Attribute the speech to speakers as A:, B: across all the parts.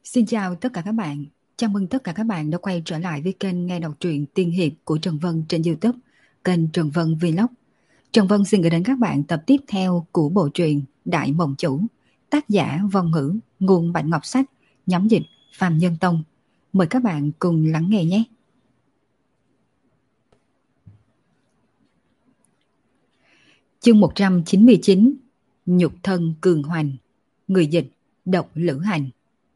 A: Xin chào tất cả các bạn. Chào mừng tất cả các bạn đã quay trở lại với kênh nghe đọc truyện tiên hiệp của Trần Vân trên YouTube, kênh Trần Vân Vlog. Trần Vân xin gửi đến các bạn tập tiếp theo của bộ truyện Đại Mộng Chủ, tác giả Vong Ngữ, nguồn Bạch Ngọc Sách, nhóm dịch Phạm Nhân Tông. Mời các bạn cùng lắng nghe nhé. Chương 199, Nhục thân cường hoành. Người dịch Độc Lữ Hành.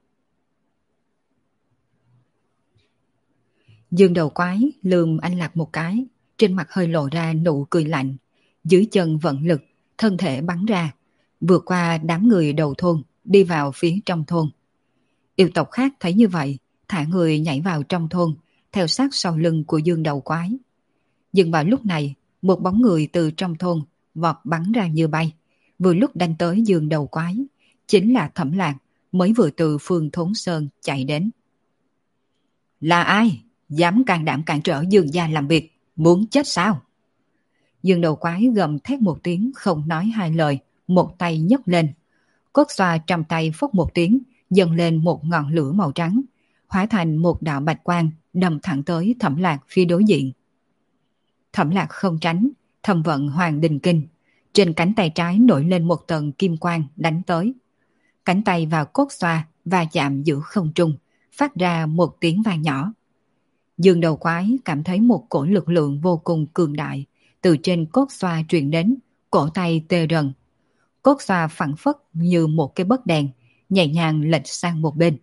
A: Dương Đầu Quái lườm anh Lạc một cái, trên mặt hơi lộ ra nụ cười lạnh, dưới chân vận lực, thân thể bắn ra, vượt qua đám người đầu thôn, đi vào phía trong thôn. Yêu tộc khác thấy như vậy, thả người nhảy vào trong thôn, theo sát sau lưng của Dương Đầu Quái. Nhưng vào lúc này, một bóng người từ trong thôn vọt bắn ra như bay, vừa lúc đánh tới Dương Đầu Quái, chính là Thẩm Lạc, mới vừa từ phương Thốn Sơn chạy đến. Là ai? Dám can đảm cản trở Dương gia làm việc, muốn chết sao? Dương Đầu Quái gầm thét một tiếng, không nói hai lời, một tay nhấc lên. Cốt xoa trong tay phốc một tiếng, dâng lên một ngọn lửa màu trắng, hóa thành một đạo bạch quang, đâm thẳng tới Thẩm Lạc phía đối diện. Thẩm Lạc không tránh, thầm vận Hoàng Đình Kinh, trên cánh tay trái nổi lên một tầng kim quang đánh tới. Cánh tay vào cốt xoa và chạm giữa không trung, phát ra một tiếng vang nhỏ. Dương Đầu Quái cảm thấy một cổ lực lượng vô cùng cường đại từ trên cốt xoa truyền đến, cổ tay tê rần. Cốt xoa phẳng phất như một cái bấc đèn, nhẹ nhàng lệch sang một bên.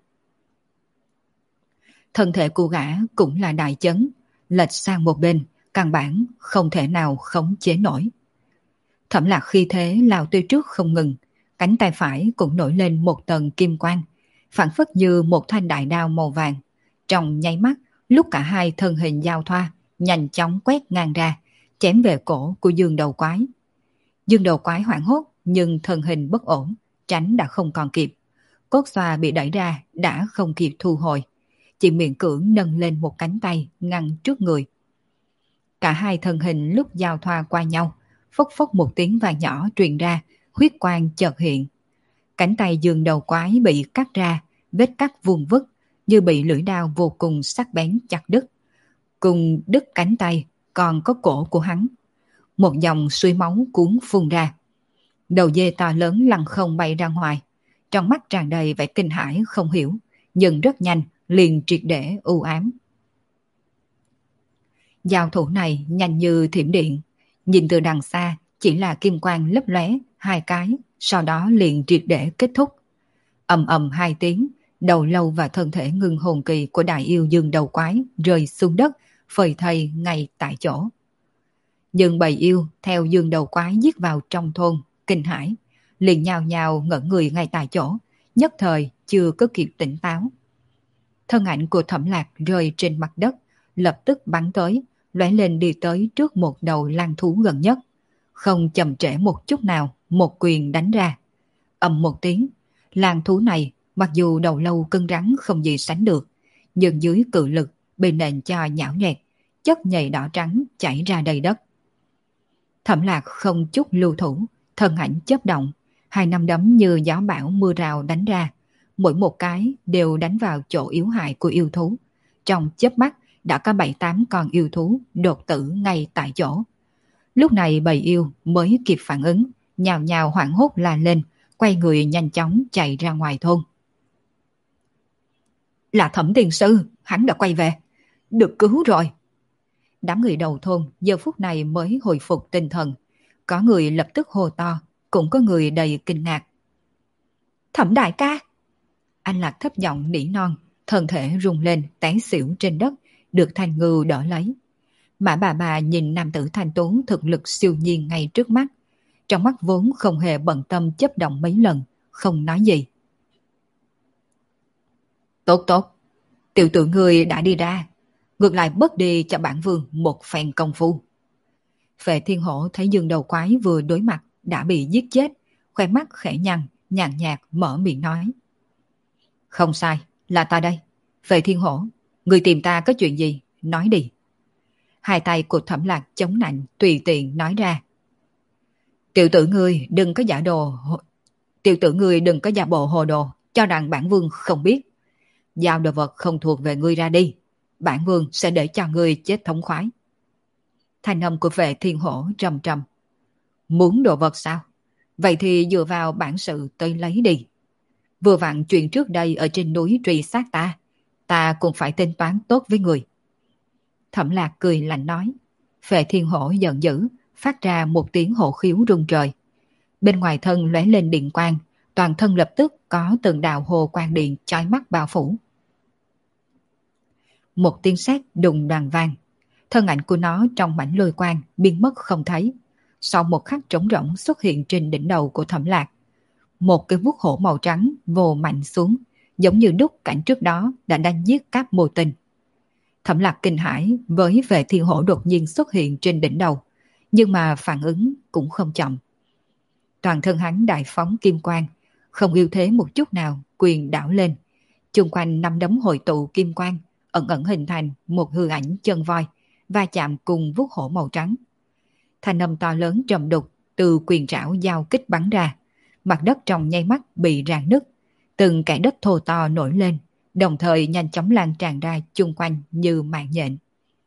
A: Thân thể của gã cũng là đại chấn, lệch sang một bên, căn bản không thể nào khống chế nổi. Thẩm Lạc khi thế lao tới trước không ngừng, cánh tay phải cũng nổi lên một tầng kim quang, phản phất như một thanh đại đao màu vàng. Trong nháy mắt, lúc cả hai thân hình giao thoa, nhanh chóng quét ngang ra, chém về cổ của Dương Đầu Quái. Dương Đầu Quái hoảng hốt, nhưng thân hình bất ổn, tránh đã không còn kịp. Cốt xoa bị đẩy ra, đã không kịp thu hồi. Chỉ miễn cưỡng nâng lên một cánh tay, ngăn trước người. Cả hai thân hình lúc giao thoa qua nhau, phốc phốc một tiếng vang nhỏ truyền ra, huyết quang chợt hiện. Cánh tay Dương Đầu Quái bị cắt ra, vết cắt vuông vức, như bị lưỡi đao vô cùng sắc bén chặt đứt. Cùng đứt cánh tay, còn có cổ của hắn. Một dòng suối máu cuốn phun ra. Đầu dê to lớn lăn không bay ra ngoài. Trong mắt tràn đầy vẻ kinh hãi không hiểu, nhưng rất nhanh, liền triệt để u ám. Giao thủ này nhanh như thiểm điện. Nhìn từ đằng xa, chỉ là kim quang lấp lóe hai cái, sau đó liền triệt để kết thúc. Ầm ầm hai tiếng, đầu lâu và thân thể ngưng hồn kỳ của đại yêu Dương Đầu Quái rơi xuống đất, phơi thây ngay tại chỗ. Nhưng bầy yêu theo Dương Đầu Quái giết vào trong thôn, kinh hãi, liền nhào nhào ngẩn người ngay tại chỗ, nhất thời chưa có kịp tỉnh táo. Thân ảnh của Thẩm Lạc rơi trên mặt đất, lập tức bắn tới, lóe lên đi tới trước một đầu lang thú gần nhất. Không chậm trễ một chút nào, một quyền đánh ra. Ầm một tiếng, lang thú này mặc dù đầu lâu cứng rắn không gì sánh được, nhưng dưới cự lực bị nện cho nhão nhẹt, chất nhầy đỏ trắng chảy ra đầy đất. Thẩm Lạc không chút lưu thủ, thân ảnh chớp động, hai nắm đấm như gió bão mưa rào đánh ra, mỗi một cái đều đánh vào chỗ yếu hại của yêu thú. Trong chớp mắt đã có 7-8 con yêu thú đột tử ngay tại chỗ. Lúc này bầy yêu mới kịp phản ứng, nhào nhào hoảng hốt la lên, quay người nhanh chóng chạy ra ngoài thôn. Là Thẩm tiền sư, hắn đã quay về, được cứu rồi. Đám người đầu thôn giờ phút này mới hồi phục tinh thần, có người lập tức hô to, cũng có người đầy kinh ngạc. Thẩm đại ca! Anh Lạc thấp giọng nỉ non, thân thể rung lên té xỉu trên đất, được Thanh Ngưu đỡ lấy. Mã bà nhìn nam tử thanh tú thực lực siêu nhiên ngay trước mắt, trong mắt vốn không hề bận tâm chớp động mấy lần, không nói gì. Tốt tốt, tiểu tử ngươi đã đi ra, ngược lại bớt đi cho bản vương một phen công phu. Phệ Thiên Hổ thấy Dương Đầu Quái vừa đối mặt đã bị giết chết, khoe mắt khẽ nhăn, nhàn nhạt mở miệng nói. Không sai, là ta đây. Phệ Thiên Hổ, người tìm ta có chuyện gì, nói đi. Hai tay của Thẩm Lạc chống nạnh tùy tiện nói ra. Tiểu tử ngươi đừng có giả bộ hồ đồ, cho rằng bản vương không biết. giao đồ vật không thuộc về ngươi ra đi. Bản vương sẽ để cho ngươi chết thống khoái. Thanh âm của Vệ Thiên Hổ trầm trầm. Muốn đồ vật sao? Vậy thì dựa vào bản sự tới lấy đi. Vừa vặn chuyện trước đây ở trên núi truy sát ta cũng phải tính toán tốt với người. Thẩm Lạc cười lạnh nói. Vệ Thiên Hổ giận dữ, phát ra một tiếng hổ khiếu rung trời. Bên ngoài thân lóe lên điện quang, toàn thân lập tức có từng đạo hồ quang điện chói mắt bao phủ. Một tiếng sét đùng đoàn vang, thân ảnh của nó trong mảnh lôi quang biến mất không thấy. Sau một khắc trống rỗng xuất hiện trên đỉnh đầu của Thẩm Lạc. Một cái vuốt hổ màu trắng vồ mạnh xuống, giống như đúc cảnh trước đó đã đánh giết các mô tinh. Thẩm Lạc kinh hãi với Vệ Thiên Hổ đột nhiên xuất hiện trên đỉnh đầu, nhưng mà phản ứng cũng không chậm. Toàn thân hắn đại phóng kim quang, không yếu thế một chút nào, quyền đảo lên. Chung quanh năm đấm hội tụ kim quang, ẩn ẩn hình thành một hư ảnh chân voi, va chạm cùng vuốt hổ màu trắng. Thanh âm to lớn trầm đục từ quyền trảo giao kích bắn ra, mặt đất trong nháy mắt bị rạn nứt, từng kẽ đất thô to nổi lên, đồng thời nhanh chóng lan tràn ra chung quanh như mạng nhện.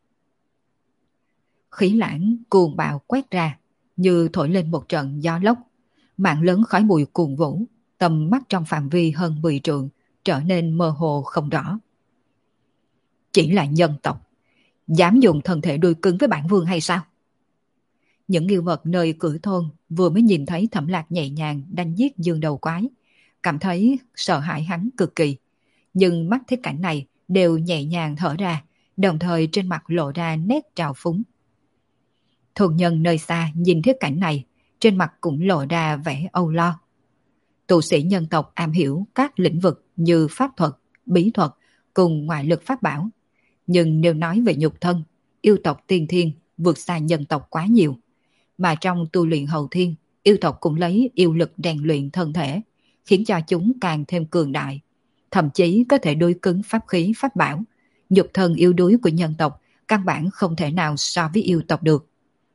A: Khí lãng cuồng bạo quét ra, như thổi lên một trận gió lốc, mạng lớn khói bụi cuồn vũ, tầm mắt trong phạm vi hơn 10 trượng trở nên mơ hồ không rõ. Chỉ là nhân tộc, dám dùng thân thể đuôi cứng với bản vương hay sao? Những yêu vật nơi cửa thôn vừa mới nhìn thấy Thẩm Lạc nhẹ nhàng đánh giết dương đầu quái, cảm thấy sợ hãi hắn cực kỳ, nhưng mắt thấy cảnh này đều nhẹ nhàng thở ra, đồng thời trên mặt lộ ra nét trào phúng. Thôn nhân nơi xa nhìn thấy cảnh này, trên mặt cũng lộ ra vẻ âu lo. Tu sĩ nhân tộc am hiểu các lĩnh vực như pháp thuật, bí thuật cùng ngoại lực pháp bảo, nhưng nếu nói về nhục thân, yêu tộc tiên thiên vượt xa nhân tộc quá nhiều. Mà trong tu luyện hậu thiên, yêu tộc cũng lấy yêu lực rèn luyện thân thể, khiến cho chúng càng thêm cường đại, thậm chí có thể đối cứng pháp khí pháp bảo. Nhục thân yếu đuối của nhân tộc căn bản không thể nào so với yêu tộc được.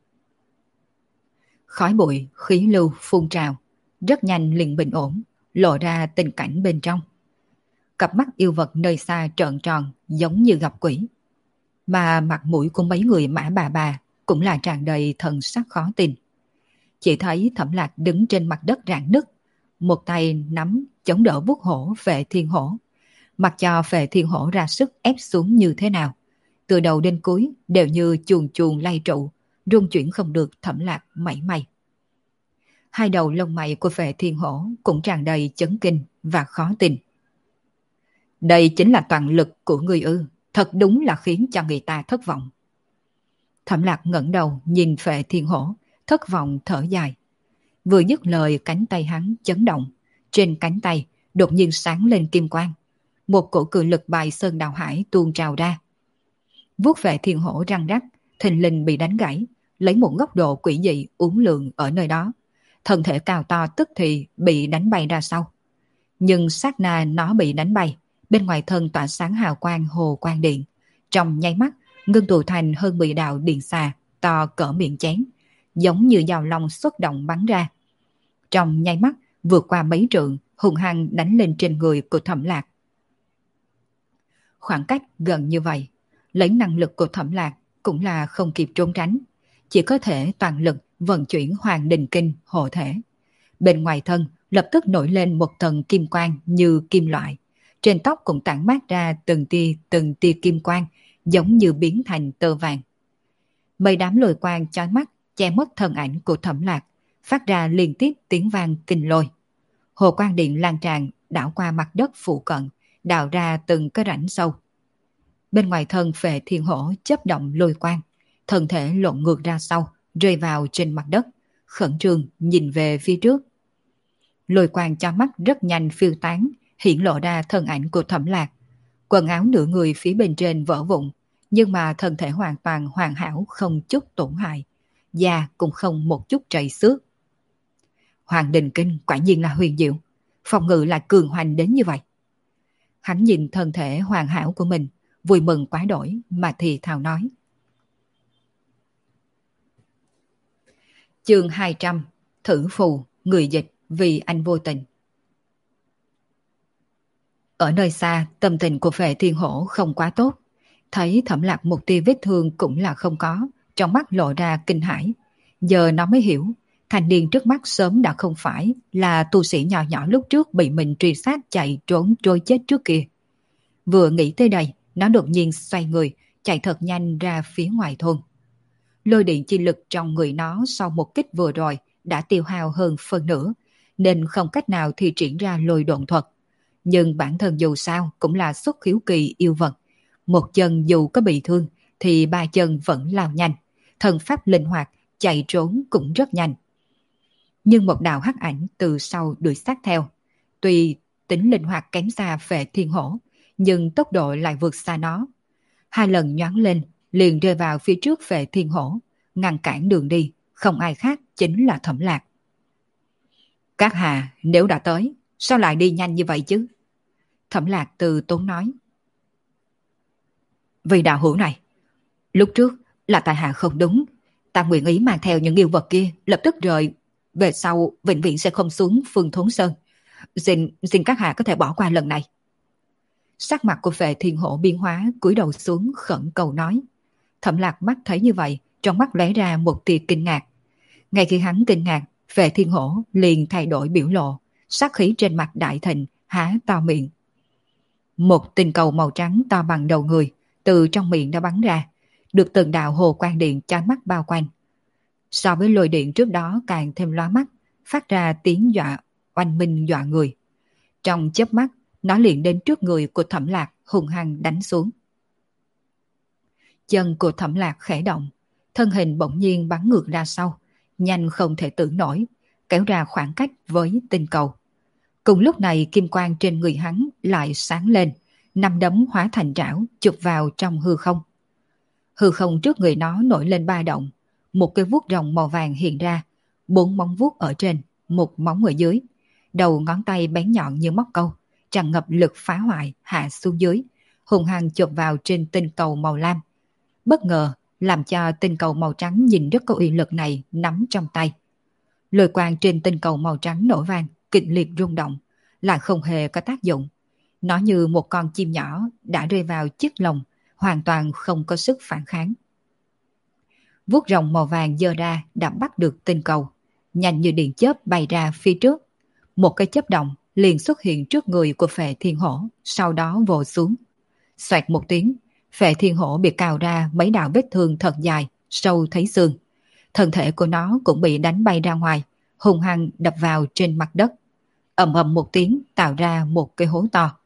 A: Khói bụi, khí lưu phun trào, rất nhanh liền bình ổn, lộ ra tình cảnh bên trong. Cặp mắt yêu vật nơi xa trợn tròn giống như gặp quỷ. Mà mặt mũi của mấy người Mã bà cũng là tràn đầy thần sắc khó tin. Chỉ thấy Thẩm Lạc đứng trên mặt đất rạn nứt, một tay nắm chống đỡ vuốt hổ Vệ Thiên Hổ, mặc cho Vệ Thiên Hổ ra sức ép xuống như thế nào, từ đầu đến cuối đều như chuồn chuồn lay trụ, rung chuyển không được Thẩm Lạc mảy may. Hai đầu lông mày của Vệ Thiên Hổ cũng tràn đầy chấn kinh và khó tin. Đây chính là toàn lực của người ư? Thật đúng là khiến cho người ta thất vọng. Thẩm Lạc ngẩng đầu nhìn Vệ Thiên Hổ, thất vọng thở dài. Vừa dứt lời, cánh tay hắn chấn động, trên cánh tay đột nhiên sáng lên kim quang, một cổ cự lực bài sơn đào hải tuôn trào ra. Vuốt Vệ Thiên Hổ răng rắc, thình lình bị đánh gãy, lấy một góc độ quỷ dị uốn lượn ở nơi đó, thân thể cao to tức thì bị đánh bay ra sau. Nhưng sát na nó bị đánh bay, bên ngoài thân tỏa sáng hào quang hồ quang điện, trong nháy mắt ngưng tụ thành hơn 10 đạo điện xà to cỡ miệng chén, giống như dao long xuất động bắn ra. Trong nháy mắt vượt qua mấy trượng, hung hăng đánh lên trên người của Thẩm Lạc. Khoảng cách gần như vậy, lấy năng lực của Thẩm Lạc cũng là không kịp trốn tránh, chỉ có thể toàn lực vận chuyển Hoàng Đình Kinh hộ thể. Bên ngoài thân lập tức nổi lên một tầng kim quang như kim loại, trên tóc cũng tản mát ra từng tia kim quang, giống như biến thành tơ vàng. Mấy đám lôi quang chói mắt che mất thân ảnh của Thẩm Lạc, phát ra liên tiếp tiếng vang kinh lôi. Hồ quang điện lan tràn đảo qua mặt đất phụ cận, đào ra từng cái rãnh sâu. Bên ngoài thân Vệ Thiên Hổ chớp động lôi quang, thân thể lộn ngược ra sau, rơi vào trên mặt đất, khẩn trương nhìn về phía trước. Lôi quang cho mắt rất nhanh phiêu tán, hiện lộ ra thân ảnh của Thẩm Lạc. Quần áo nửa người phía bên trên vỡ vụn, nhưng mà thân thể hoàn toàn hoàn hảo, không chút tổn hại, da cũng không một chút trầy xước. Hoàng Đình Kinh quả nhiên là huyền diệu, phòng ngự lại cường hoành đến như vậy. Hắn nhìn thân thể hoàn hảo của mình, vui mừng quá đổi mà thì thào nói. Chương 200, thử phù, người dịch vì anh vô tình. Ở nơi xa, tâm tình của Phệ Thiên Hổ không quá tốt. Thấy Thẩm Lạc một tia vết thương cũng là không có, trong mắt lộ ra kinh hãi. Giờ nó mới hiểu, thanh niên trước mắt sớm đã không phải là tu sĩ nhỏ nhỏ lúc trước bị mình truy sát chạy trốn trôi chết trước kia. Vừa nghĩ tới đây, nó đột nhiên xoay người, chạy thật nhanh ra phía ngoài thôn. Lôi điện chi lực trong người nó sau một kích vừa rồi đã tiêu hao hơn phân nửa, nên không cách nào thi triển ra lôi độn thuật. Nhưng bản thân dù sao cũng là xuất khiếu kỳ yêu vật. Một chân dù có bị thương thì ba chân vẫn lao nhanh, thần pháp linh hoạt, chạy trốn cũng rất nhanh. Nhưng một đạo hắc ảnh từ sau đuổi sát theo. Tuy tính linh hoạt kém xa Phệ Thiên Hổ, nhưng tốc độ lại vượt xa nó. Hai lần nhoáng lên, liền rơi vào phía trước Phệ Thiên Hổ, ngăn cản đường đi, không ai khác chính là Thẩm Lạc. Các hạ, nếu đã tới, sao lại đi nhanh như vậy chứ? Thẩm Lạc từ tốn nói. Vì đạo hữu này, lúc trước là tại hạ không đúng, ta nguyện ý mang theo những yêu vật kia lập tức rời, về sau vĩnh viễn sẽ không xuống Phương Thốn Sơn. Xin các hạ có thể bỏ qua lần này. Sắc mặt của Phệ Thiên Hổ biến hóa, cúi đầu xuống khẩn cầu nói. Thẩm Lạc mắt thấy như vậy, trong mắt lóe ra một tia kinh ngạc. Ngay khi hắn kinh ngạc, Phệ Thiên Hổ liền thay đổi biểu lộ, sát khí trên mặt đại thịnh, há to miệng. Một tinh cầu màu trắng to bằng đầu người từ trong miệng đã bắn ra, được từng đạo hồ quang điện chói mắt bao quanh. So với lôi điện trước đó càng thêm lóa mắt, phát ra tiếng dọa oanh minh dọa người. Trong chớp mắt, nó liền đến trước người của Thẩm Lạc hung hăng đánh xuống. Chân của Thẩm Lạc khẽ động, thân hình bỗng nhiên bắn ngược ra sau, nhanh không thể tưởng nổi, kéo ra khoảng cách với tinh cầu. Cùng lúc này kim quang trên người hắn lại sáng lên, năm đấm hóa thành trảo chụp vào trong hư không. Hư không trước người nó nổi lên ba động, một cái vuốt rồng màu vàng hiện ra, 4 móng vuốt ở trên, một móng ở dưới, đầu ngón tay bén nhọn như móc câu, tràn ngập lực phá hoại hạ xuống dưới, hung hăng chụp vào trên tinh cầu màu lam. Bất ngờ làm cho tinh cầu màu trắng nhìn rất có uy lực này nắm trong tay. Lôi quang trên tinh cầu màu trắng nổ vang, kịch liệt rung động, lại không hề có tác dụng. Nó như một con chim nhỏ đã rơi vào chiếc lồng, hoàn toàn không có sức phản kháng. Vuốt rồng màu vàng giơ ra đã bắt được tinh cầu, nhanh như điện chớp bay ra phía trước. Một cái chớp động liền xuất hiện trước người của Phệ Thiên Hổ, sau đó vồ xuống. Xoẹt một tiếng, Phệ Thiên Hổ bị cào ra mấy đạo vết thương thật dài, sâu thấy xương. Thân thể của nó cũng bị đánh bay ra ngoài, hung hăng đập vào trên mặt đất. Ầm ầm một tiếng tạo ra một cái hố to.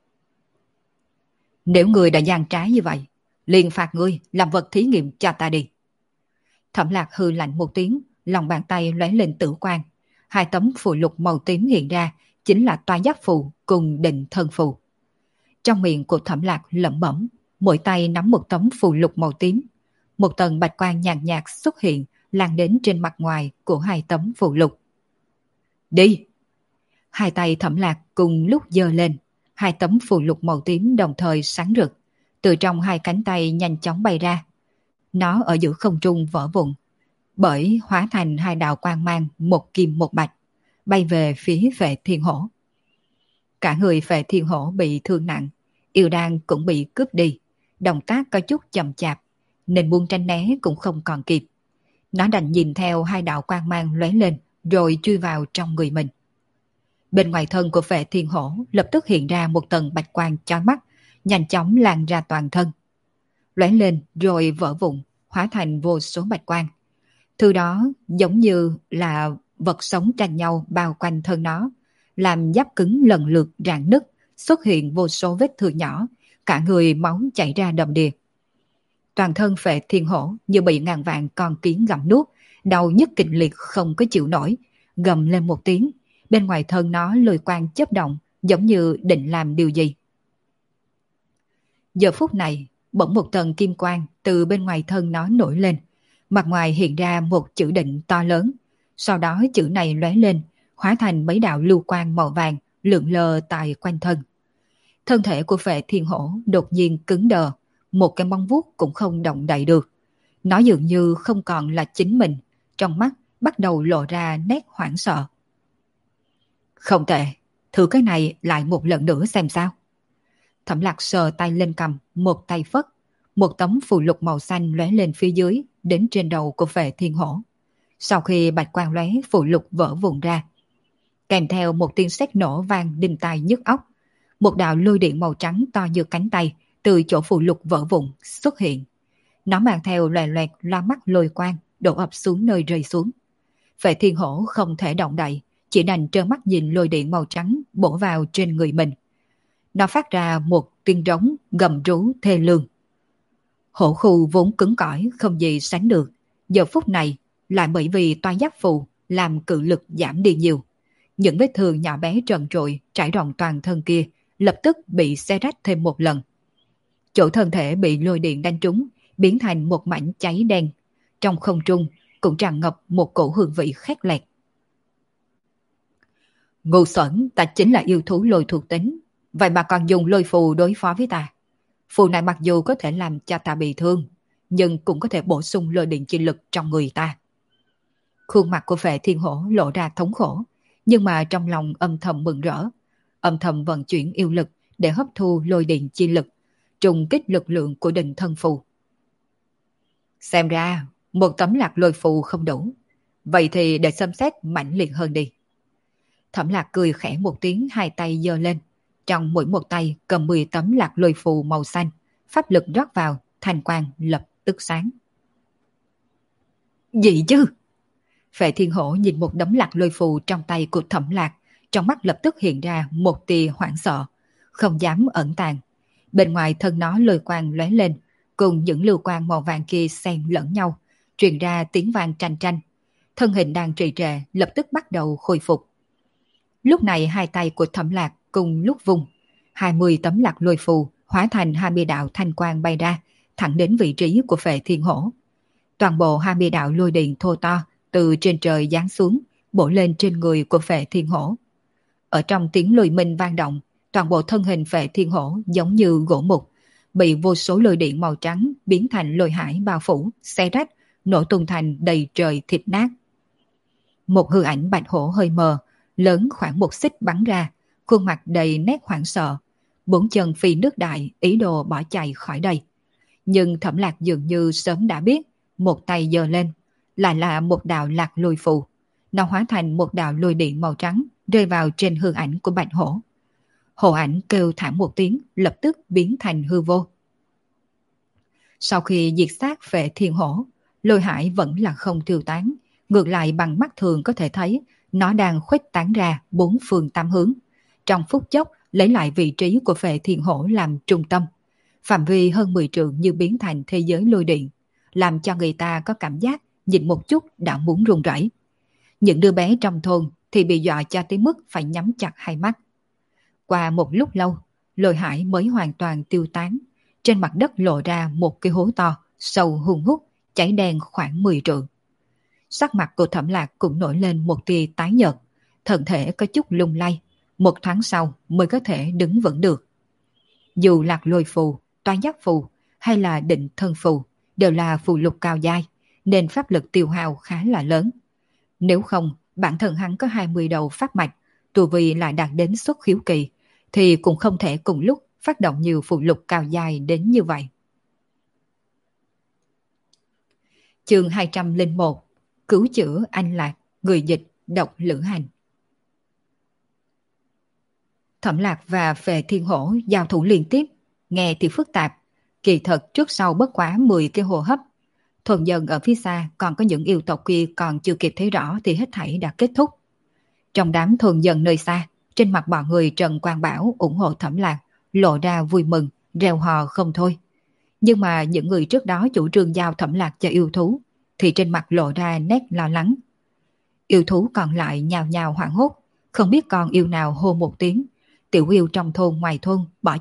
A: Nếu người đã gian trái như vậy, liền phạt ngươi làm vật thí nghiệm cho ta đi. Thẩm Lạc hư lạnh một tiếng, lòng bàn tay lóe lên tử quang. 2 tấm phù lục màu tím hiện ra, chính là toa giác phù cùng định thân phù. Trong miệng của Thẩm Lạc lẩm bẩm, mỗi tay nắm một tấm phù lục màu tím. Một tầng bạch quang nhàn nhạt xuất hiện, lan đến trên mặt ngoài của 2 tấm phù lục. Đi! 2 tay Thẩm Lạc cùng lúc giơ lên, 2 tấm phù lục màu tím đồng thời sáng rực, từ trong 2 cánh tay nhanh chóng bay ra. Nó ở giữa không trung vỡ vụn, bởi hóa thành 2 đạo quang mang, một kim một bạch, bay về phía Phệ Thiên Hổ. Cả người Phệ Thiên Hổ bị thương nặng, yêu đan cũng bị cướp đi, động tác có chút chậm chạp, nên muốn tránh né cũng không còn kịp. Nó đành nhìn theo 2 đạo quang mang lóe lên, rồi chui vào trong người mình. Bên ngoài thân của Phệ Thiên Hổ lập tức hiện ra một tầng bạch quang chói mắt, nhanh chóng lan ra toàn thân. Lóe lên rồi vỡ vụn, hóa thành vô số bạch quang. Thứ đó giống như là vật sống tranh nhau bao quanh thân nó, làm giáp cứng lần lượt rạn nứt, xuất hiện vô số vết thương nhỏ, cả người máu chảy ra đầm đìa. Toàn thân Phệ Thiên Hổ như bị ngàn vạn con kiến gặm nuốt, đau nhức kịch liệt không có chịu nổi, gầm lên một tiếng. Bên ngoài thân nó lôi quang chớp động, giống như định làm điều gì. Giờ phút này, bỗng một tầng kim quang từ bên ngoài thân nó nổi lên. Mặt ngoài hiện ra một chữ định to lớn. Sau đó chữ này lóe lên, hóa thành mấy đạo lưu quang màu vàng lượn lờ tại quanh thân. Thân thể của Phệ Thiên Hổ đột nhiên cứng đờ, một cái móng vuốt cũng không động đậy được. Nó dường như không còn là chính mình, trong mắt bắt đầu lộ ra nét hoảng sợ. Không tệ, thử cái này lại một lần nữa xem sao. Thẩm Lạc sờ tay lên cầm, một tay phất, một tấm phù lục màu xanh lóe lên phía dưới, đến trên đầu của Phệ Thiên Hổ. Sau khi bạch quang lóe, phù lục vỡ vụn ra, kèm theo một tiếng sét nổ vang đinh tai nhức óc. Một đạo lôi điện màu trắng to như cánh tay từ chỗ phù lục vỡ vụn xuất hiện. Nó mang theo loè loẹt loa mắt lôi quang, đổ ập xuống nơi rơi xuống. Phệ Thiên Hổ không thể động đậy, chỉ đành trơ mắt nhìn lôi điện màu trắng bổ vào trên người mình. Nó phát ra một tiếng rống gầm rú thê lương. Hổ khu vốn cứng cỏi không gì sánh được, giờ phút này lại bởi vì toa giáp phù làm cự lực giảm đi nhiều. Những vết thương nhỏ bé trần trụi trải rộng toàn thân kia lập tức bị xé rách thêm một lần. Chỗ thân thể bị lôi điện đánh trúng biến thành một mảnh cháy đen. Trong không trung cũng tràn ngập một cổ hương vị khét lẹt. Ngu xuẩn, ta chính là yêu thú lôi thuộc tính, vậy mà còn dùng lôi phù đối phó với ta. Phù này mặc dù có thể làm cho ta bị thương, nhưng cũng có thể bổ sung lôi điện chi lực trong người ta. Khuôn mặt của Phệ Thiên Hổ lộ ra thống khổ, nhưng mà trong lòng âm thầm mừng rỡ, âm thầm vận chuyển yêu lực để hấp thu lôi điện chi lực, trùng kích lực lượng của định thân phù. Xem ra một tấm lạc lôi phù không đủ, vậy thì để xem xét mãnh liệt hơn đi. Thẩm Lạc cười khẽ một tiếng, hai tay giơ lên, trong mỗi một tay cầm 10 tấm lạc lôi phù màu xanh, pháp lực rót vào, thanh quang lập tức sáng. Gì chứ? Phệ Thiên Hổ nhìn một đống lạc lôi phù trong tay của Thẩm Lạc, trong mắt lập tức hiện ra một tia hoảng sợ, không dám ẩn tàng. Bên ngoài thân nó lôi quang lóe lên, cùng những lưu quang màu vàng kia xen lẫn nhau, truyền ra tiếng vang tranh tranh. Thân hình đang trì trệ lập tức bắt đầu khôi phục. Lúc này hai tay của Thẩm Lạc cùng lúc vùng, 20 tấm lạc lôi phù hóa thành 20 đạo thanh quang bay ra, thẳng đến vị trí của Phệ Thiên Hổ. Toàn bộ 20 đạo lôi điện thô to từ trên trời giáng xuống, bổ lên trên người của Phệ Thiên Hổ. Ở trong tiếng lôi minh vang động, toàn bộ thân hình Phệ Thiên Hổ giống như gỗ mục, bị vô số lôi điện màu trắng biến thành lôi hải bao phủ, xé rách, nổ tung thành đầy trời thịt nát. Một hư ảnh bạch hổ hơi mờ, lớn khoảng một xích bắn ra, khuôn mặt đầy nét hoảng sợ, bốn chân phi nước đại, ý đồ bỏ chạy khỏi đây. Nhưng Thẩm Lạc dường như sớm đã biết, một tay giơ lên, lại là một đạo lạc lôi phù. Nó hóa thành một đạo lôi điện màu trắng, rơi vào trên hư ảnh của bạch hổ. Hổ ảnh kêu thảm một tiếng, lập tức biến thành hư vô. Sau khi diệt sát Phệ Thiên Hổ, lôi hải vẫn là không tiêu tán, ngược lại bằng mắt thường có thể thấy nó đang khuếch tán ra bốn phương tám hướng. Trong phút chốc lấy lại vị trí của Phệ Thiên Hổ làm trung tâm. Phạm vi hơn 10 trượng như biến thành thế giới lôi điện, làm cho người ta có cảm giác nhìn một chút đã muốn run rẩy. Những đứa bé trong thôn thì bị dọa cho tới mức phải nhắm chặt hai mắt. Qua một lúc lâu, lôi hải mới hoàn toàn tiêu tán. Trên mặt đất lộ ra một cái hố to, sâu hun hút, cháy đen khoảng 10 trượng. Sắc mặt của Thẩm Lạc cũng nổi lên một tia tái nhợt, thân thể có chút lung lay, một thoáng sau mới có thể đứng vững được. Dù lạc lôi phù, toa giáp phù hay là định thân phù đều là phù lục cao giai, nên pháp lực tiêu hao khá là lớn. Nếu không, bản thân hắn có 20 đầu pháp mạch, tu vi lại đạt đến xuất khiếu kỳ, thì cũng không thể cùng lúc phát động nhiều phù lục cao giai đến như vậy. Chương 201: Cứu chữa anh Lạc, người dịch độc lữ hành. Thẩm Lạc và Phệ Thiên Hổ giao thủ liên tiếp, nghe thì phức tạp, kỳ thật trước sau bất quá 10 cái hô hấp. Thuần dân ở phía xa còn có những yêu tộc kia còn chưa kịp thấy rõ thì hết thảy đã kết thúc. Trong đám thuần dân nơi xa, trên mặt bọn người Trần Quang Bảo ủng hộ Thẩm Lạc lộ ra vui mừng, reo hò không thôi. Nhưng mà những người trước đó chủ trương giao Thẩm Lạc cho yêu thú thì trên mặt lộ ra nét lo lắng. Yêu thú còn lại nhào nhào hoảng hốt, không biết con yêu nào hô một tiếng. Tiểu yêu trong thôn ngoài thôn bỏ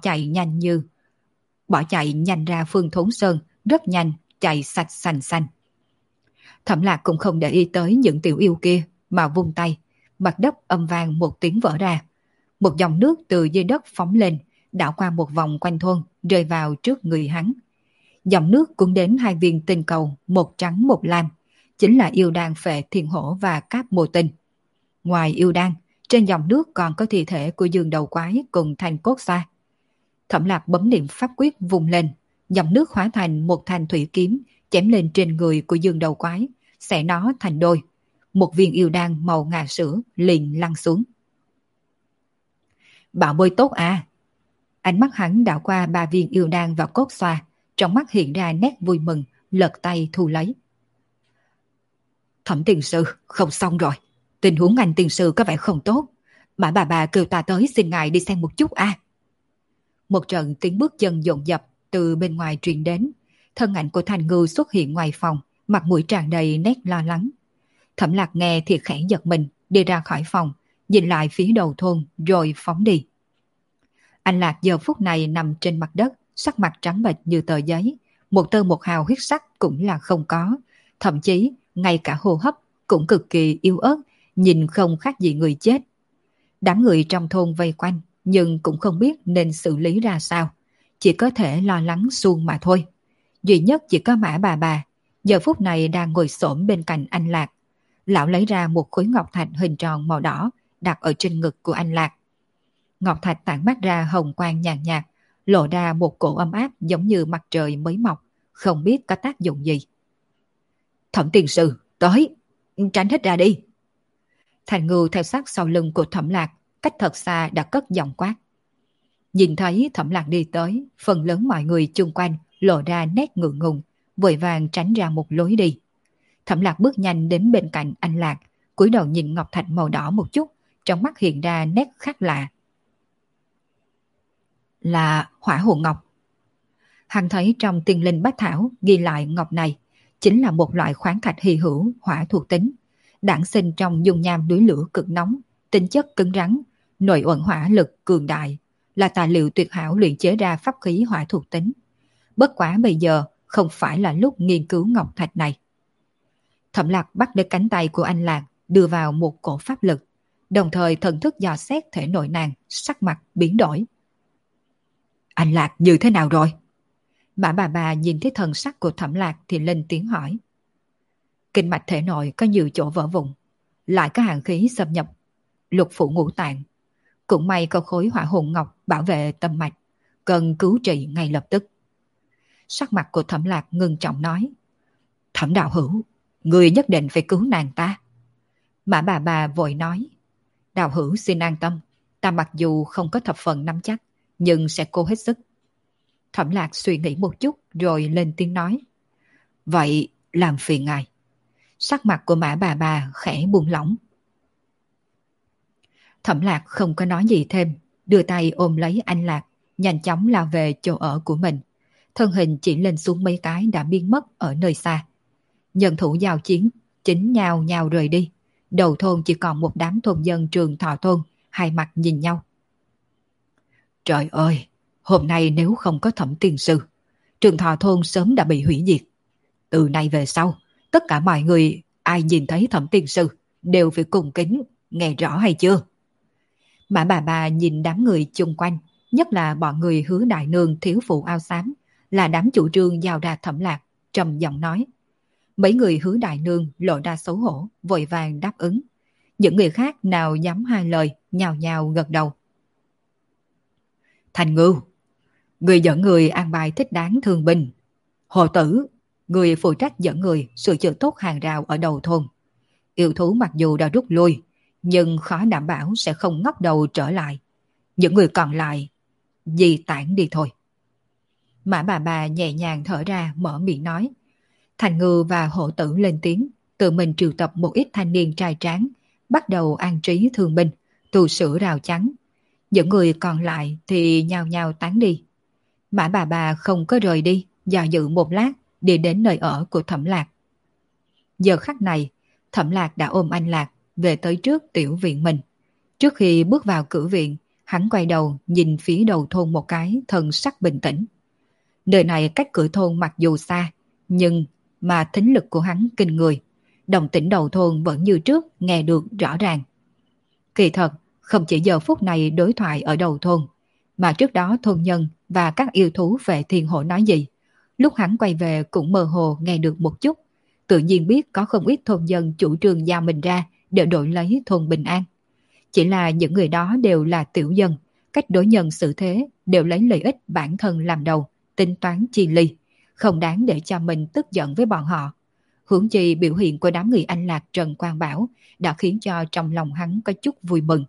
A: chạy nhanh ra phương thốn sơn, rất nhanh, chạy sạch sành xanh. Thẩm Lạc cũng không để ý tới những tiểu yêu kia mà vung tay, mặt đất âm vang một tiếng vỡ ra. Một dòng nước từ dưới đất phóng lên, đảo qua một vòng quanh thôn, rơi vào trước người hắn. Dòng nước cuốn đến hai viên tinh cầu, một trắng một lam, chính là yêu đan Phệ Thiên Hổ và Cáp Mô Tinh. Ngoài yêu đan, trên dòng nước còn có thi thể của Dương Đầu Quái cùng Thanh Cốt Xoa. Thẩm Lạc bấm niệm pháp quyết vùng lên, dòng nước hóa thành một thanh thủy kiếm chém lên trên người của Dương Đầu Quái, xẻ nó thành đôi. Một viên yêu đan màu ngà sữa liền lăn xuống. Bảo bối tốt à! Ánh mắt hắn đảo qua 3 viên yêu đan và cốt xoa, trong mắt hiện ra nét vui mừng, lật tay thu lấy. Thẩm tiền sư, không xong rồi. Tình huống anh tiền sư có vẻ không tốt. Mã bà kêu ta tới xin ngài đi xem một chút à. Một trận tiếng bước chân dồn dập từ bên ngoài truyền đến. Thân ảnh của Thành Ngưu xuất hiện ngoài phòng, mặt mũi tràn đầy nét lo lắng. Thẩm Lạc nghe thì khẽ giật mình, đi ra khỏi phòng, nhìn lại phía đầu thôn rồi phóng đi. Anh Lạc giờ phút này nằm trên mặt đất, sắc mặt trắng bệch như tờ giấy, một tơ một hào huyết sắc cũng là không có, thậm chí ngay cả hô hấp cũng cực kỳ yếu ớt, nhìn không khác gì người chết. Đám người trong thôn vây quanh, nhưng cũng không biết nên xử lý ra sao, chỉ có thể lo lắng suông mà thôi. Duy nhất chỉ có Mã bà, giờ phút này đang ngồi xổm bên cạnh anh Lạc. Lão lấy ra một khối ngọc thạch hình tròn màu đỏ, đặt ở trên ngực của anh Lạc. Ngọc thạch tản mát ra hồng quang nhàn nhạt, lộ ra một cổ ấm áp giống như mặt trời mới mọc, không biết có tác dụng gì. Thẩm tiền sư, tới, tránh hết ra đi. Thành Ngưu theo sát sau lưng của Thẩm Lạc, cách thật xa đã cất giọng quát. Nhìn thấy Thẩm Lạc đi tới, phần lớn mọi người chung quanh lộ ra nét ngượng ngùng, vội vàng tránh ra một lối đi. Thẩm Lạc bước nhanh đến bên cạnh anh Lạc, cúi đầu nhìn ngọc thạch màu đỏ một chút, trong mắt hiện ra nét khác lạ. Là hỏa hồn ngọc. Hắn thấy trong Tiên Linh Bách Thảo ghi lại ngọc này chính là một loại khoáng thạch hy hữu hỏa thuộc tính, đản sinh trong dung nham núi lửa cực nóng, tính chất cứng rắn, nội uẩn hỏa lực cường đại, là tài liệu tuyệt hảo luyện chế ra pháp khí hỏa thuộc tính. Bất quá bây giờ không phải là lúc nghiên cứu ngọc thạch này. Thẩm Lạc bắt lấy cánh tay của anh Lạc, đưa vào một cổ pháp lực, đồng thời thần thức dò xét thể nội nàng, sắc mặt biến đổi. Anh Lạc như thế nào rồi? Mã bà nhìn thấy thần sắc của Thẩm Lạc thì lên tiếng hỏi. Kinh mạch thể nội có nhiều chỗ vỡ vụn, lại có hàn khí xâm nhập lục phủ ngũ tạng. Cũng may có khối hỏa hồn ngọc bảo vệ tâm mạch, cần cứu trị ngay lập tức. Sắc mặt của Thẩm Lạc ngưng trọng nói. Thẩm đạo hữu, người nhất định phải cứu nàng ta. Mã bà vội nói. Đạo hữu xin an tâm, ta mặc dù không có thập phần nắm chắc, nhưng sẽ cố hết sức. Thẩm Lạc suy nghĩ một chút rồi lên tiếng nói. Vậy làm phiền ngài. Sắc mặt của Mã bà khẽ buông lỏng. Thẩm Lạc không có nói gì thêm, đưa tay ôm lấy anh Lạc, nhanh chóng lao về chỗ ở của mình. Thân hình chỉ lên xuống mấy cái đã biến mất ở nơi xa. Nhân thủ giao chiến chính nhào nhào rời đi. Đầu thôn chỉ còn một đám thôn dân Trường Thọ thôn, hai mặt nhìn nhau. Trời ơi, hôm nay nếu không có Thẩm tiền sư, Trường Thọ thôn sớm đã bị hủy diệt. Từ nay về sau, tất cả mọi người ai nhìn thấy Thẩm tiền sư đều phải cung kính, nghe rõ hay chưa? Mã bà nhìn đám người chung quanh, nhất là bọn người Hứa đại nương thiếu phụ áo xám, là đám chủ trương giao ra Thẩm Lạc, trầm giọng nói. Mấy người Hứa đại nương lộ ra xấu hổ, vội vàng đáp ứng. Những người khác nào dám hai lời, nhào nhào gật đầu. Thành Ngưu, người dẫn người an bài thích đáng thương binh. Hồ Tử, người phụ trách dẫn người sửa chữa tốt hàng rào ở đầu thôn. Yêu thú mặc dù đã rút lui, nhưng khó đảm bảo sẽ không ngóc đầu trở lại. Những người còn lại, di tản đi thôi. Mã bà nhẹ nhàng thở ra mở miệng nói. Thành Ngưu và Hộ Tử lên tiếng, tự mình triệu tập một ít thanh niên trai tráng, bắt đầu an trí thương binh, tu sửa rào chắn. Những người còn lại thì nhao nhao tán đi. Mã bà không có rời đi, dò dự một lát, đi đến nơi ở của Thẩm Lạc. Giờ khắc này, Thẩm Lạc đã ôm anh Lạc về tới trước tiểu viện mình. Trước khi bước vào cửa viện, hắn quay đầu nhìn phía đầu thôn một cái, thần sắc bình tĩnh. Nơi này cách cửa thôn mặc dù xa, nhưng mà thính lực của hắn kinh người. Động tĩnh đầu thôn vẫn như trước, nghe được rõ ràng. Kỳ thật, không chỉ giờ phút này đối thoại ở đầu thôn, mà trước đó thôn nhân và các yêu thú về thiên hộ nói gì. Lúc hắn quay về cũng mơ hồ nghe được một chút, tự nhiên biết có không ít thôn dân chủ trương giao mình ra để đổi lấy thôn bình an. Chỉ là những người đó đều là tiểu dân, cách đối nhân xử thế đều lấy lợi ích bản thân làm đầu, tính toán chi ly, không đáng để cho mình tức giận với bọn họ. Huống chi biểu hiện của đám người anh Lạc Trần Quang Bảo đã khiến cho trong lòng hắn có chút vui mừng.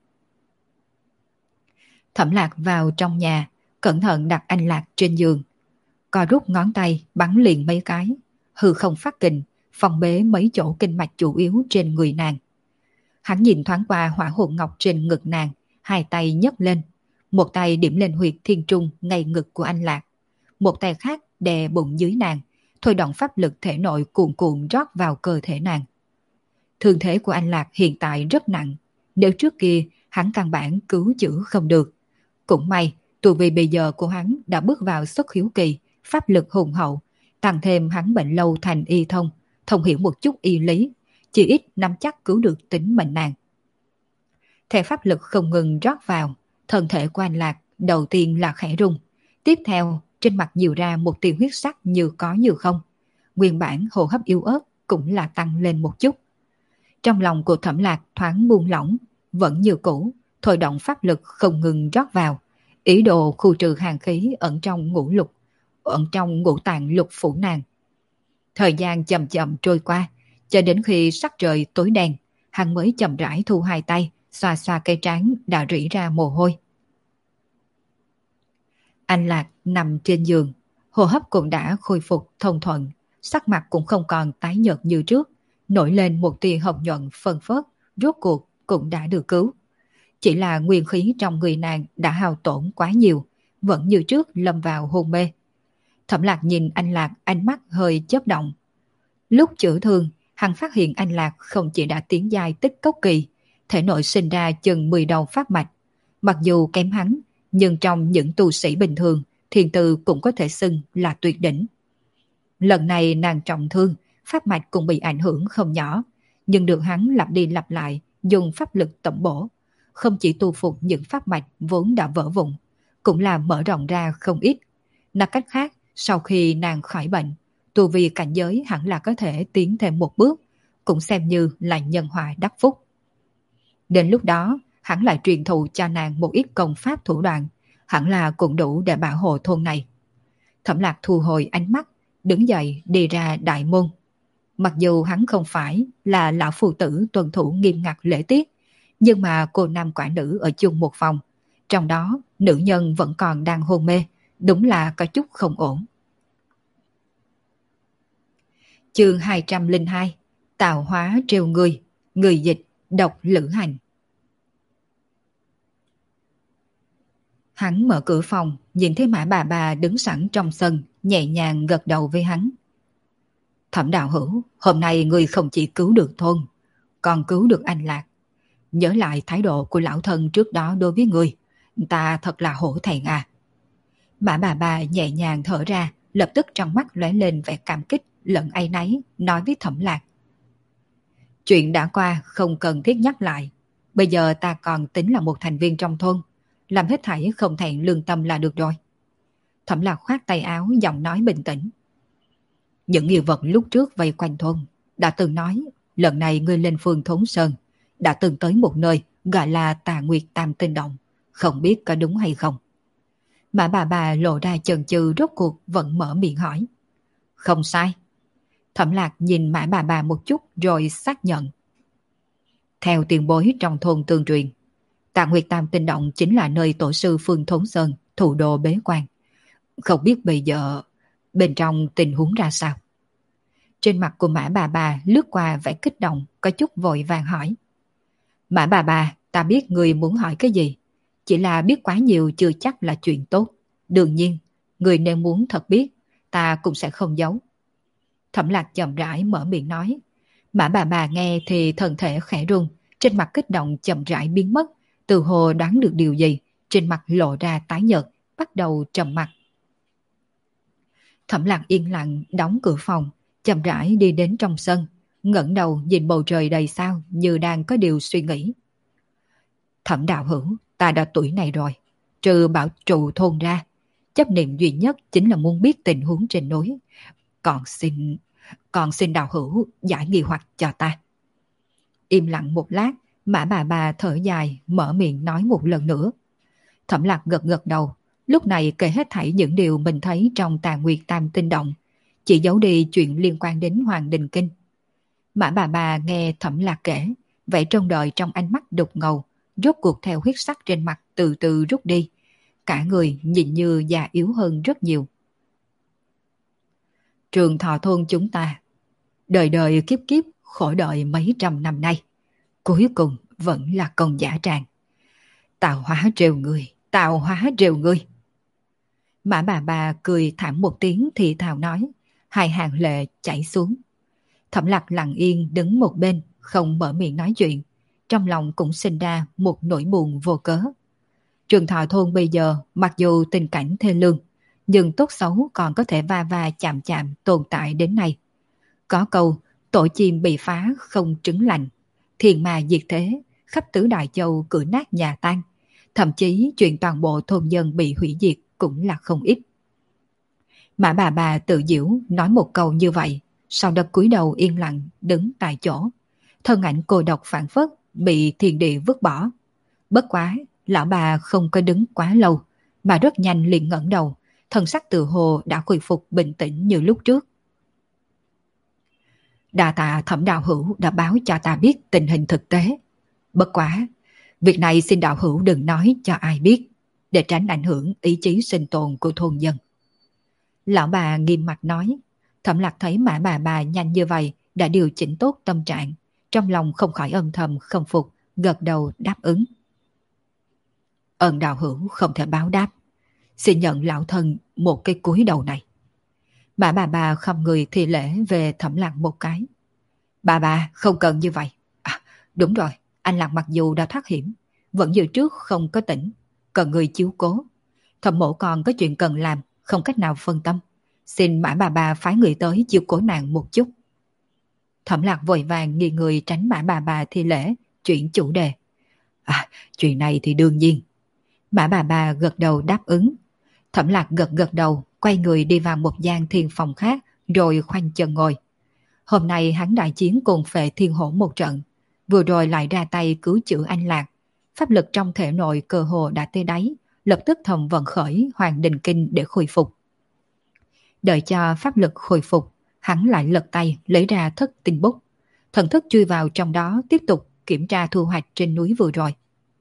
A: Thẩm Lạc vào trong nhà, cẩn thận đặt anh Lạc trên giường. Co rút ngón tay bắn liền mấy cái, hư không phát kình, phong bế mấy chỗ kinh mạch chủ yếu trên người nàng. Hắn nhìn thoáng qua hỏa hồn ngọc trên ngực nàng, hai tay nhấc lên, một tay điểm lên huyệt thiên trung ngay ngực của anh Lạc, một tay khác đè bụng dưới nàng, thôi động pháp lực thể nội cuồn cuộn rót vào cơ thể nàng. Thương thế của anh Lạc hiện tại rất nặng, nếu trước kia hắn căn bản cứu chữa không được. Cũng may, tu vi bây giờ của hắn đã bước vào xuất hiếu kỳ, pháp lực hùng hậu, tăng thêm hắn bệnh lâu thành y thông, thông hiểu một chút y lý, chỉ ít nắm chắc cứu được tính mệnh nàng. Theo pháp lực không ngừng rót vào, thân thể của anh Lạc đầu tiên là khẽ rung, tiếp theo trên mặt nhiều ra một tia huyết sắc như có như không. Nguyên bản hô hấp yếu ớt cũng là tăng lên một chút. Trong lòng của Thẩm Lạc thoáng buông lỏng, vẫn như cũ, thôi động pháp lực không ngừng rót vào, ý đồ khu trừ hàn khí ẩn trong ngũ tạng lục phủ nàng. Thời gian chậm chậm trôi qua, cho đến khi sắc trời tối đen, hắn mới chậm rãi thu hai tay, xoa xoa cây trán đã rỉ ra mồ hôi. Anh Lạc nằm trên giường, hô hấp cũng đã khôi phục thông thuận, sắc mặt cũng không còn tái nhợt như trước, nổi lên một tia hồng nhuận phân phớt, rốt cuộc cũng đã được cứu. Chỉ là nguyên khí trong người nàng đã hao tổn quá nhiều, vẫn như trước lâm vào hôn mê. Thẩm Lạc nhìn anh Lạc, ánh mắt hơi chớp động. Lúc chữa thương, hắn phát hiện anh Lạc không chỉ đã tiến giai tích cốc kỳ, thể nội sinh ra chừng 10 đầu pháp mạch. Mặc dù kém hắn, nhưng trong những tu sĩ bình thường, thiền tư cũng có thể xưng là tuyệt đỉnh. Lần này nàng trọng thương, pháp mạch cũng bị ảnh hưởng không nhỏ, nhưng được hắn lặp đi lặp lại, dùng pháp lực tẩm bổ. Không chỉ tu phục những pháp mạch vốn đã vỡ vụn, cũng là mở rộng ra không ít. Nói cách khác, sau khi nàng khỏi bệnh, tu vi cảnh giới hẳn là có thể tiến thêm một bước, cũng xem như là nhân họa đắc phúc. Đến lúc đó, hắn lại truyền thụ cho nàng một ít công pháp thủ đoạn, hẳn là cũng đủ để bảo hộ thôn này. Thẩm Lạc thu hồi ánh mắt, đứng dậy đi ra đại môn. Mặc dù hắn không phải là lão phù tử tuân thủ nghiêm ngặt lễ tiết, nhưng mà cô nam quả nữ ở chung một phòng, trong đó nữ nhân vẫn còn đang hôn mê, đúng là có chút không ổn. Chương 202 Tạo hóa trêu người, người dịch độc lữ hành. Hắn mở cửa phòng, nhìn thấy Mã bà đứng sẵn trong sân, nhẹ nhàng gật đầu với hắn. Thẩm đạo hữu, hôm nay người không chỉ cứu được thôn, còn cứu được anh Lạc. Nhớ lại thái độ của lão thân trước đó đối với người, ta thật là hổ thẹn à. Mã bà nhẹ nhàng thở ra, lập tức trong mắt lóe lên vẻ cảm kích lẫn áy náy, nói với Thẩm Lạc. Chuyện đã qua không cần thiết nhắc lại, bây giờ ta còn tính là một thành viên trong thôn, làm hết thảy không thẹn lương tâm là được rồi. Thẩm Lạc khoát tay áo, giọng nói bình tĩnh. Những yêu vật lúc trước vây quanh thôn đã từng nói, lần này ngươi lên phương Thốn Sơn đã từng tới một nơi gọi là Tà Nguyệt Tam Tinh Động, không biết có đúng hay không. Mà bà lộ ra chần chừ, rốt cuộc vẫn mở miệng hỏi. Không sai. Thẩm Lạc nhìn Mã bà một chút rồi xác nhận. Theo tiền bối trong thôn tương truyền, Tà Nguyệt Tam Tinh Động chính là nơi tổ sư Phương Thốn Sơn thủ đô bế quan. Không biết bây giờ bên trong tình huống ra sao. Trên mặt của Mã bà lướt qua vẻ kích động, có chút vội vàng hỏi. Mã bà, ta biết người muốn hỏi cái gì, chỉ là biết quá nhiều chưa chắc là chuyện tốt. Đương nhiên, người nếu muốn thật biết, ta cũng sẽ không giấu. Thẩm Lạc chậm rãi mở miệng nói. Mã bà nghe thì thân thể khẽ run, trên mặt kích động chậm rãi biến mất, từ hồ đoán được điều gì, trên mặt lộ ra tái nhợt, bắt đầu trầm mặc. Thẩm Lạc yên lặng đóng cửa phòng, chậm rãi đi đến trong sân, ngẩng đầu nhìn bầu trời đầy sao như đang có điều suy nghĩ. Thẩm đạo hữu, ta đã tuổi này rồi, trừ bảo trụ thôn ra, chấp niệm duy nhất chính là muốn biết tình huống trên núi. Còn xin đạo hữu giải nghi hoặc cho ta. Im lặng một lát, Mã bà thở dài, mở miệng nói một lần nữa. Thẩm Lạc gật gật đầu, lúc này kể hết thảy những điều mình thấy trong Tà Nguyệt Tam Tinh Động, chỉ giấu đi chuyện liên quan đến Hoàng Đình Kinh. Mã bà nghe Thẩm Lạc kể, vẻ trông đợi trong ánh mắt đục ngầu, rốt cuộc theo huyết sắc trên mặt từ từ rút đi. Cả người nhìn như già yếu hơn rất nhiều. Trường Thọ thôn chúng ta, đời đời kiếp kiếp khổ đợi mấy trăm năm nay, cuối cùng vẫn là con giả tràng. Tạo hóa trêu người, tạo hóa trêu người. Mã bà cười thảm một tiếng thì thào nói, hai hàng lệ chảy xuống. Thẩm Lạc lặng yên đứng một bên, không mở miệng nói chuyện, trong lòng cũng sinh ra một nỗi buồn vô cớ. Trường Thọ thôn bây giờ mặc dù tình cảnh thê lương, nhưng tốt xấu còn có thể va va chạm chạm tồn tại đến nay. Có câu, tổ chim bị phá không trứng lành, thiên ma diệt thế, khắp tứ Đại Châu cửa nát nhà tan, thậm chí chuyện toàn bộ thôn dân bị hủy diệt cũng là không ít. Mã bà tự giễu nói một câu như vậy, sau đó cúi đầu yên lặng đứng tại chỗ, thân ảnh cô độc phản phất bị thiên địa vứt bỏ. Bất quá, lão bà không có đứng quá lâu, mà rất nhanh liền ngẩng đầu, thần sắc tự hồ đã khôi phục bình tĩnh như lúc trước. Đa tạ Thẩm đạo hữu đã báo cho ta biết tình hình thực tế. Bất quá, việc này xin đạo hữu đừng nói cho ai biết, để tránh ảnh hưởng ý chí sinh tồn của thôn dân. Lão bà nghiêm mặt nói. Thẩm Lạc thấy Mã bà nhanh như vậy đã điều chỉnh tốt tâm trạng, trong lòng không khỏi âm thầm không phục, gật đầu đáp ứng. Ơn đạo hữu không thể báo đáp, xin nhận lão thân một cái cúi đầu này. Mã bà không người thi lễ về Thẩm Lạc một cái. Bà không cần như vậy. À, đúng rồi, anh Lạc mặc dù đã thoát hiểm, vẫn như trước không có tỉnh, cần người chiếu cố. Thẩm mộ còn có chuyện cần làm, không cách nào phân tâm. Xin Mã bà phái người tới chiếu cố nàng một chút. Thẩm Lạc vội vàng nghiêng người tránh Mã bà thi lễ, chuyển chủ đề. À, chuyện này thì đương nhiên. Mã bà gật đầu đáp ứng. Thẩm Lạc gật đầu, quay người đi vào một gian thiên phòng khác, rồi khoanh chân ngồi. Hôm nay hắn đại chiến cùng Phệ Thiên Hổ một trận, vừa rồi lại ra tay cứu chữa anh Lạc. Pháp lực trong thể nội cơ hồ đã tê đáy, lập tức thầm vận khởi Hoàng Đình Kinh để khôi phục. Đợi cho pháp lực khôi phục, hắn lại lật tay lấy ra thất tinh bút, thần thức chui vào trong đó tiếp tục kiểm tra thu hoạch trên núi vừa rồi.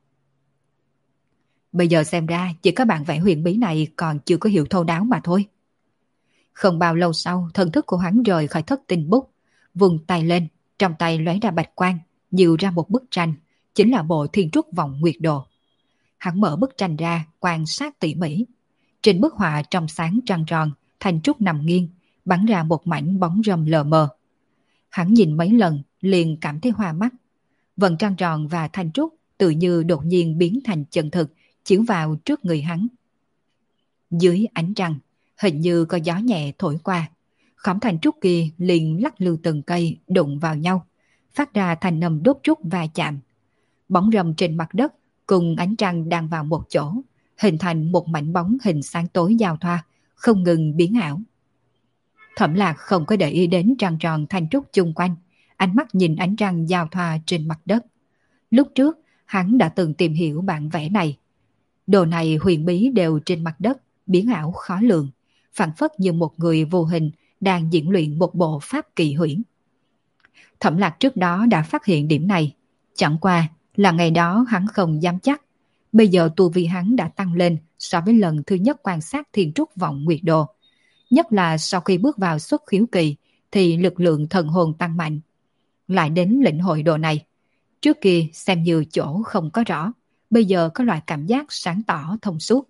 A: Bây giờ xem ra chỉ có bản vẽ huyền bí này còn chưa có hiểu thấu đáo mà thôi. Không bao lâu sau, thần thức của hắn rời khỏi thất tinh bút, vùng tay lên, trong tay lóe ra bạch quang, nhiều ra một bức tranh, chính là bộ Thiên Trúc Vọng Nguyệt Đồ. Hắn mở bức tranh ra, quan sát tỉ mỉ. Trên bức họa trong sáng trăng tròn, Thanh Trúc nằm nghiêng, bắn ra một mảnh bóng râm lờ mờ. Hắn nhìn mấy lần, liền cảm thấy hoa mắt. Vầng trăng tròn và Thanh Trúc tự như đột nhiên biến thành chân thực, chiếu vào trước người hắn. Dưới ánh trăng, hình như có gió nhẹ thổi qua, khóm Thanh Trúc kia liền lắc lư từng cây đụng vào nhau, phát ra thành âm đốt trúc va chạm. Bóng râm trên mặt đất cùng ánh trăng đang vào một chỗ, hình thành một mảnh bóng hình sáng tối giao thoa, không ngừng biến ảo. Thẩm Lạc không có để ý đến trăng tròn Thanh Trúc chung quanh, ánh mắt nhìn ánh trăng giao thoa trên mặt đất. Lúc trước, hắn đã từng tìm hiểu bản vẽ này. Đồ này huyền bí đều trên mặt đất, biến ảo khó lường, phảng phất như một người vô hình đang diễn luyện một bộ pháp kỳ huyễn. Thẩm Lạc trước đó đã phát hiện điểm này, chẳng qua là ngày đó hắn không dám chắc. Bây giờ tu vi hắn đã tăng lên so với lần thứ nhất quan sát Thiên Trúc Vọng Nguyệt Đồ. Nhất là sau khi bước vào xuất khiếu kỳ thì lực lượng thần hồn tăng mạnh. Lại đến lĩnh hội đồ này. Trước kia xem như chỗ không có rõ, bây giờ có loại cảm giác sáng tỏ thông suốt.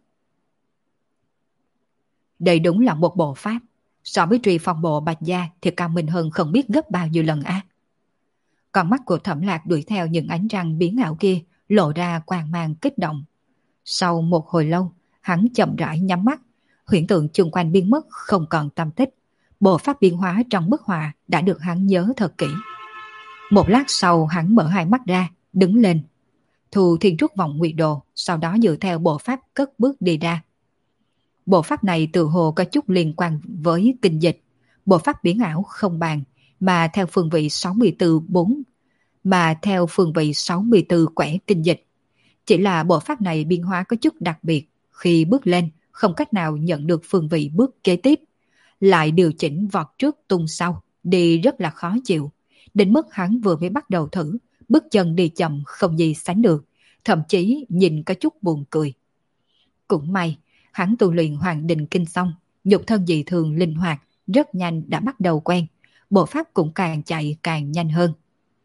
A: Đây đúng là một bộ pháp, so với Truy Phong Bộ Bạch Gia thì cao minh hơn không biết gấp bao nhiêu lần a. Con mắt của Thẩm Lạc đuổi theo những ánh trăng biến ảo kia, lộ ra quang mang kích động. Sau một hồi lâu, hắn chậm rãi nhắm mắt, huyễn tượng chung quanh biến mất không còn tâm tích. Bộ pháp biến hóa trong bức họa đã được hắn nhớ thật kỹ. Một lát sau hắn mở hai mắt ra, đứng lên. Thu Thiên Trúc Vọng Nguyệt Đồ, sau đó dựa theo bộ pháp cất bước đi ra. Bộ pháp này tự hồ có chút liên quan với kinh dịch. Bộ pháp biến ảo không bàn, mà theo phương vị 64 quẻ kinh dịch. Chỉ là bộ pháp này biến hóa có chút đặc biệt, khi bước lên không cách nào nhận được phương vị bước kế tiếp, lại điều chỉnh vọt trước tung sau, đi rất là khó chịu. Đến mức hắn vừa mới bắt đầu thử, bước chân đi chậm không gì sánh được, thậm chí nhìn có chút buồn cười. Cũng may, hắn tu luyện Hoàng Đình Kinh xong, nhục thân dị thường linh hoạt, rất nhanh đã bắt đầu quen, bộ pháp cũng càng chạy càng nhanh hơn.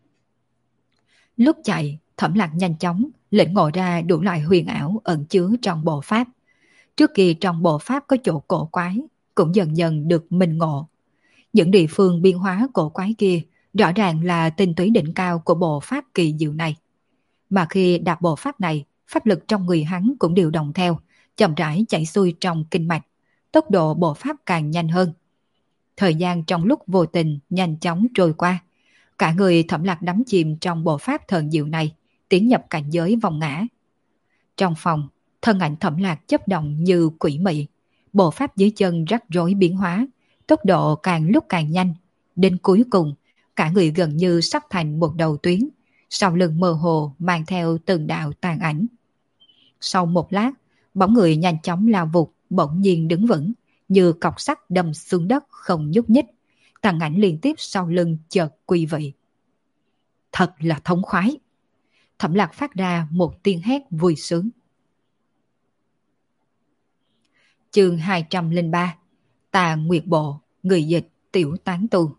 A: Lúc chạy, Thẩm Lạc nhanh chóng lĩnh ngộ ra đủ loại huyền ảo ẩn chứa trong bộ pháp. Trước kia trong bộ pháp có chỗ cổ quái, cũng dần dần được minh ngộ. Những địa phương biên hóa cổ quái kia rõ ràng là tinh túy đỉnh cao của bộ pháp kỳ diệu này. Mà khi đạp bộ pháp này, pháp lực trong người hắn cũng điều động theo, chậm rãi chảy xuôi trong kinh mạch, tốc độ bộ pháp càng nhanh hơn. Thời gian trong lúc vô tình nhanh chóng trôi qua, cả người Thẩm Lạc đắm chìm trong bộ pháp thần diệu này, tiến nhập cảnh giới vòng ngã. Trong phòng, thân ảnh Thẩm Lạc chấp động như quỷ mị, bộ pháp dưới chân rắc rối biến hóa, tốc độ càng lúc càng nhanh, đến cuối cùng, cả người gần như sắp thành một đầu tuyến, sau lưng mơ hồ mang theo từng đạo tàn ảnh. Sau một lát, bóng người nhanh chóng lao vụt, bỗng nhiên đứng vững, như cọc sắt đâm xuống đất không nhúc nhích, tàn ảnh liên tiếp sau lưng chợt quy vị. Thật là thống khoái! Thẩm Lạc phát ra một tiếng hét vui sướng. Chương 203 Tà Nguyệt Bộ, người dịch Tiểu Tán Tu.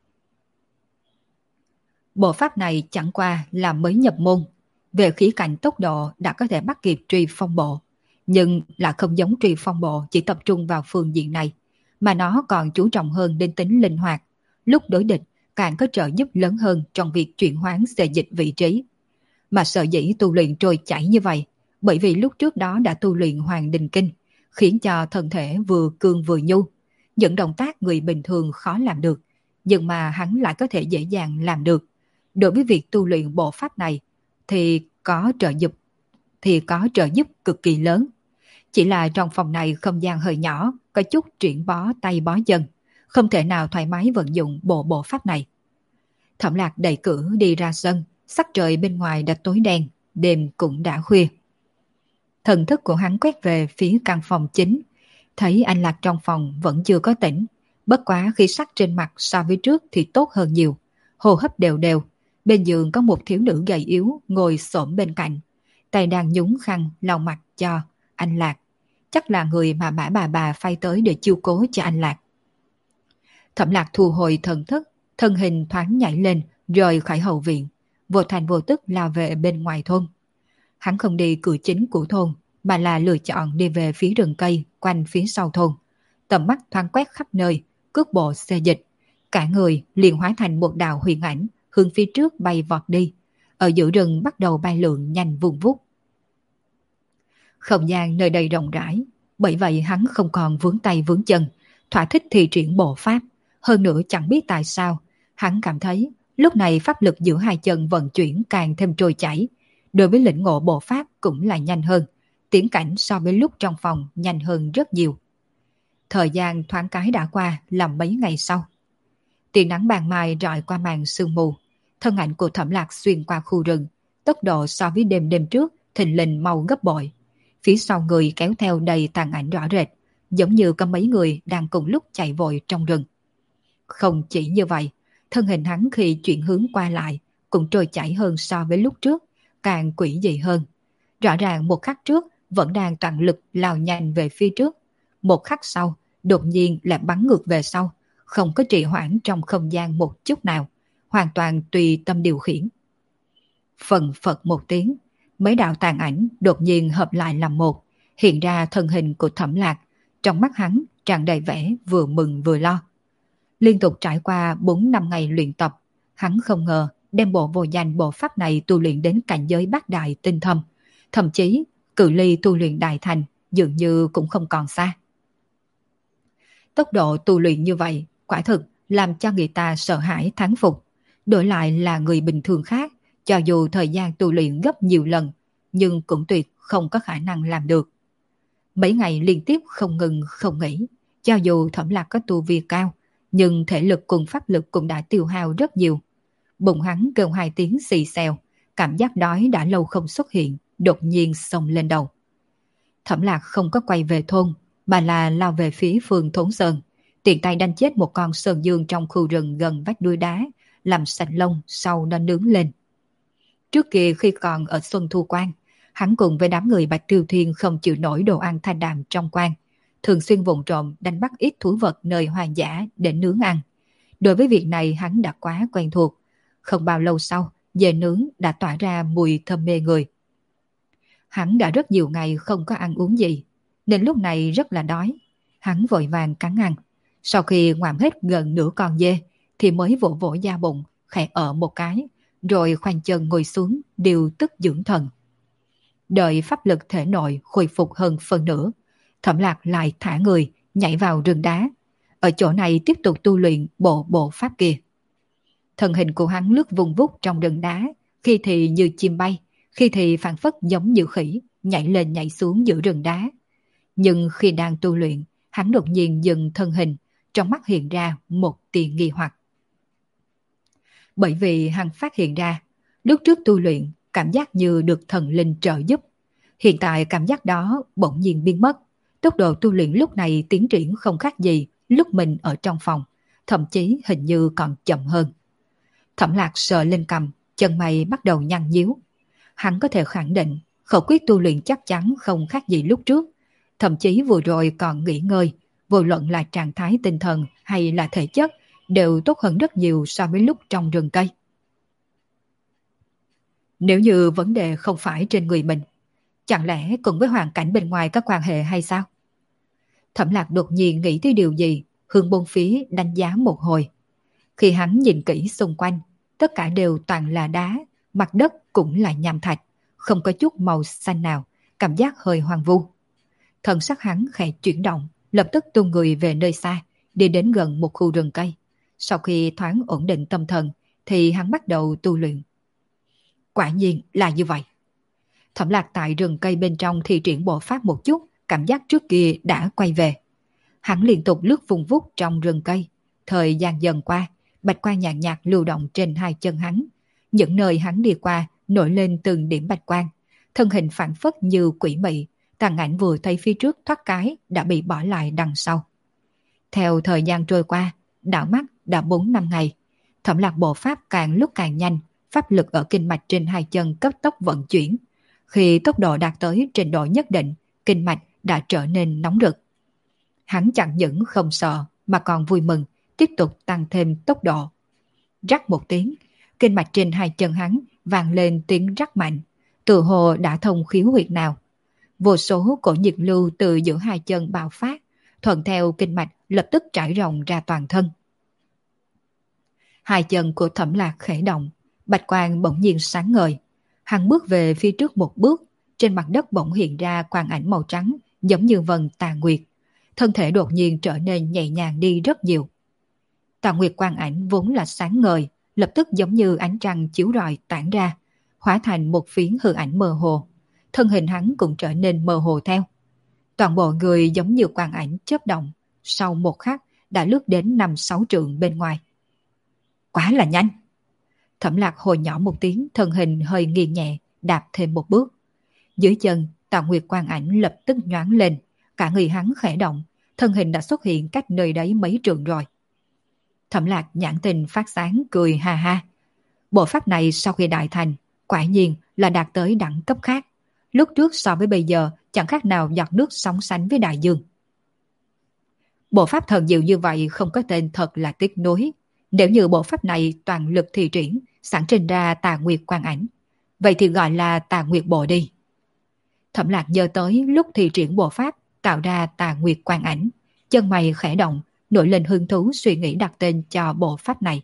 A: Bộ pháp này chẳng qua là mới nhập môn, về khía cạnh tốc độ đã có thể bắt kịp Truy Phong Bộ, nhưng là không giống Truy Phong Bộ chỉ tập trung vào phương diện này, mà nó còn chú trọng hơn đến tính linh hoạt, lúc đối địch càng có trợ giúp lớn hơn trong việc chuyển hoán xê dịch vị trí. Mà sở dĩ tu luyện trôi chảy như vậy, bởi vì lúc trước đó đã tu luyện Hoàng Đình Kinh, khiến cho thân thể vừa cương vừa nhu, những động tác người bình thường khó làm được, nhưng mà hắn lại có thể dễ dàng làm được. Đối với việc tu luyện bộ pháp này thì có trợ giúp cực kỳ lớn. Chỉ là trong phòng này không gian hơi nhỏ, có chút triển bó tay bó chân, không thể nào thoải mái vận dụng bộ pháp này. Thẩm Lạc đẩy cửa đi ra sân, sắc trời bên ngoài đã tối đen, đêm cũng đã khuya. Thần thức của hắn quét về phía căn phòng chính, thấy anh Lạc trong phòng vẫn chưa có tỉnh, bất quá khí sắc trên mặt so với trước thì tốt hơn nhiều, hô hấp đều đều. Bên giường có một thiếu nữ gầy yếu ngồi xổm bên cạnh, tay đang nhúng khăn lau mặt cho anh Lạc. Chắc là người mà bà phái tới để chiêu cố cho anh Lạc. Thẩm Lạc thu hồi thần thức, thân hình thoáng nhảy lên, rời khỏi hậu viện, vô thành vô tức lao về bên ngoài thôn. Hắn không đi cửa chính của thôn, mà là lựa chọn đi về phía rừng cây quanh phía sau thôn. Tầm mắt thoáng quét khắp nơi, cước bộ xê dịch, cả người liền hóa thành một đạo huyền ảnh, hướng phía trước bay vọt đi. Ở giữa rừng bắt đầu bay lượn nhanh vun vút. Không gian nơi đây rộng rãi, bởi vậy hắn không còn vướng tay vướng chân, thỏa thích thi triển bộ pháp. Hơn nữa chẳng biết tại sao, hắn cảm thấy lúc này pháp lực giữa hai chân vận chuyển càng thêm trôi chảy. Đối với lĩnh ngộ bộ pháp cũng là nhanh hơn, tiến cảnh so với lúc trong phòng nhanh hơn rất nhiều. Thời gian thoáng cái đã qua là mấy ngày sau. Tia nắng ban mai rọi qua màn sương mù, thân ảnh của Thẩm Lạc xuyên qua khu rừng, tốc độ so với đêm trước thình lình mau gấp bội. Phía sau người kéo theo đầy tàn ảnh rõ rệt, giống như có mấy người đang cùng lúc chạy vội trong rừng. Không chỉ như vậy, thân hình hắn khi chuyển hướng qua lại cũng trôi chảy hơn so với lúc trước, càng quỷ dị hơn. Rõ ràng một khắc trước vẫn đang toàn lực lao nhanh về phía trước, một khắc sau đột nhiên lại bắn ngược về sau, không có trì hoãn trong không gian một chút nào, hoàn toàn tùy tâm điều khiển. Phần phật một tiếng, mấy đạo tàn ảnh đột nhiên hợp lại làm một, hiện ra thân hình của Thẩm Lạc, trong mắt hắn tràn đầy vẻ vừa mừng vừa lo. Liên tục trải qua 4-5 ngày luyện tập, hắn không ngờ đem bộ vô danh bộ pháp này tu luyện đến cảnh giới bát đại tinh thâm, thậm chí cự ly tu luyện đại thành dường như cũng không còn xa. Tốc độ tu luyện như vậy quả thực làm cho người ta sợ hãi thán phục. Đổi lại là người bình thường khác, cho dù thời gian tu luyện gấp nhiều lần, nhưng cũng tuyệt không có khả năng làm được. Mấy ngày liên tiếp không ngừng không nghỉ, cho dù Thẩm Lạc có tu vi cao, nhưng thể lực cùng pháp lực cũng đã tiêu hao rất nhiều. Bụng hắn kêu 2 tiếng xì xèo, cảm giác đói đã lâu không xuất hiện, đột nhiên xông lên đầu. Thẩm Lạc không có quay về thôn, mà là lao về phía phường Thốn Sơn, tiện tay đánh chết một con sơn dương trong khu rừng gần vách núi đá, làm sạch lông sau nó nướng lên. Trước kia khi còn ở Xuân Thu Quan, hắn cùng với đám người Bạch Tiêu Thiên không chịu nổi đồ ăn thanh đạm trong quan, thường xuyên vụng trộm đánh bắt ít thú vật nơi hoang dã để nướng ăn. Đối với việc này hắn đã quá quen thuộc. Không bao lâu sau, về nướng đã tỏa ra mùi thơm mê người. Hắn đã rất nhiều ngày không có ăn uống gì, nên lúc này rất là đói. Hắn vội vàng cắn ăn. Sau khi ngoạm hết gần nửa con dê, thì mới vỗ vỗ da bụng, khẽ ở một cái, rồi khoanh chân ngồi xuống, điều tức dưỡng thần. Đợi pháp lực thể nội khôi phục hơn phần nửa, Thẩm Lạc lại thả người, nhảy vào rừng đá. Ở chỗ này tiếp tục tu luyện bộ pháp kia. Thân hình của hắn lướt vùng vút trong rừng đá, khi thì như chim bay, khi thì phảng phất giống như khỉ, nhảy lên nhảy xuống giữa rừng đá. Nhưng khi đang tu luyện, hắn đột nhiên dừng thân hình, trong mắt hiện ra một tia nghi hoặc. Bởi vì hắn phát hiện ra, lúc trước tu luyện, cảm giác như được thần linh trợ giúp. Hiện tại cảm giác đó bỗng nhiên biến mất. Tốc độ tu luyện lúc này tiến triển không khác gì lúc mình ở trong phòng, thậm chí hình như còn chậm hơn. Thẩm Lạc sờ lên cằm, chân mày bắt đầu nhăn nhíu. Hắn có thể khẳng định khẩu quyết tu luyện chắc chắn không khác gì lúc trước. Thậm chí vừa rồi còn nghỉ ngơi, vô luận là trạng thái tinh thần hay là thể chất, đều tốt hơn rất nhiều so với lúc trong rừng cây. Nếu như vấn đề không phải trên người mình, chẳng lẽ cùng với hoàn cảnh bên ngoài có quan hệ hay sao? Thẩm Lạc đột nhiên nghĩ tới điều gì, hướng bốn phía đánh giá một hồi. Khi hắn nhìn kỹ xung quanh, tất cả đều toàn là đá, mặt đất cũng là nham thạch, không có chút màu xanh nào, cảm giác hơi hoang vu. Thần sắc hắn khẽ chuyển động, lập tức tung người về nơi xa, đi đến gần một khu rừng cây. Sau khi thoáng ổn định tâm thần, thì hắn bắt đầu tu luyện. Quả nhiên là như vậy. Thẩm Lạc tại rừng cây bên trong thì triển bộ pháp một chút, cảm giác trước kia đã quay về. Hắn liên tục lướt vùng vút trong rừng cây. Thời gian dần qua, bạch quang nhàn nhạt lưu động trên hai chân hắn. Những nơi hắn đi qua nổi lên từng điểm bạch quang. Thân hình phản phất như quỷ mị, tàn ảnh vừa thấy phía trước thoát cái đã bị bỏ lại đằng sau. Theo thời gian trôi qua, đảo mắt đã 4 năm ngày. Thẩm Lạc bộ pháp càng lúc càng nhanh, pháp lực ở kinh mạch trên hai chân cấp tốc vận chuyển. Khi tốc độ đạt tới trình độ nhất định, kinh mạch đã trở nên nóng rực. Hắn chẳng những không sợ mà còn vui mừng, tiếp tục tăng thêm tốc độ. Rắc một tiếng, kinh mạch trên hai chân hắn vang lên tiếng rắc mạnh, tự hồ đã thông khiếu huyệt nào. Vô số cổ nhiệt lưu từ giữa hai chân bạo phát, thuận theo kinh mạch lập tức trải rộng ra toàn thân. Hai chân của Thẩm Lạc khẽ động, bạch quang bỗng nhiên sáng ngời. Hắn bước về phía trước một bước, trên mặt đất bỗng hiện ra quang ảnh màu trắng, giống như vầng tà nguyệt. Thân thể đột nhiên trở nên nhẹ nhàng đi rất nhiều. Tà nguyệt quang ảnh vốn là sáng ngời, lập tức giống như ánh trăng chiếu rọi tản ra, hóa thành một phiến hư ảnh mơ hồ. Thân hình hắn cũng trở nên mơ hồ theo. Toàn bộ người giống như quang ảnh chớp động, sau một khắc đã lướt đến 5-6 trượng bên ngoài. Quá là nhanh! Thẩm Lạc hồi nhỏ một tiếng, thân hình hơi nghiêng nhẹ, đạp thêm một bước. Dưới chân, Tà Nguyệt quang ảnh lập tức nhoáng lên, cả người hắn khẽ động, thân hình đã xuất hiện cách nơi đấy mấy trượng rồi. Thẩm Lạc nhãn tình phát sáng cười ha ha. Bộ pháp này sau khi đại thành, quả nhiên là đạt tới đẳng cấp khác. Lúc trước so với bây giờ chẳng khác nào giọt nước sóng sánh với đại dương. Bộ pháp thần diệu như vậy không có tên thật là tiếc nuối. Nếu như bộ pháp này toàn lực thi triển, sản sinh ra Tà Nguyệt quang ảnh, vậy thì gọi là Tà Nguyệt bộ đi. Thẩm Lạc nhớ tới lúc thi triển bộ pháp tạo ra Tà Nguyệt quang ảnh, chân mày khẽ động, nổi lên hứng thú suy nghĩ đặt tên cho bộ pháp này.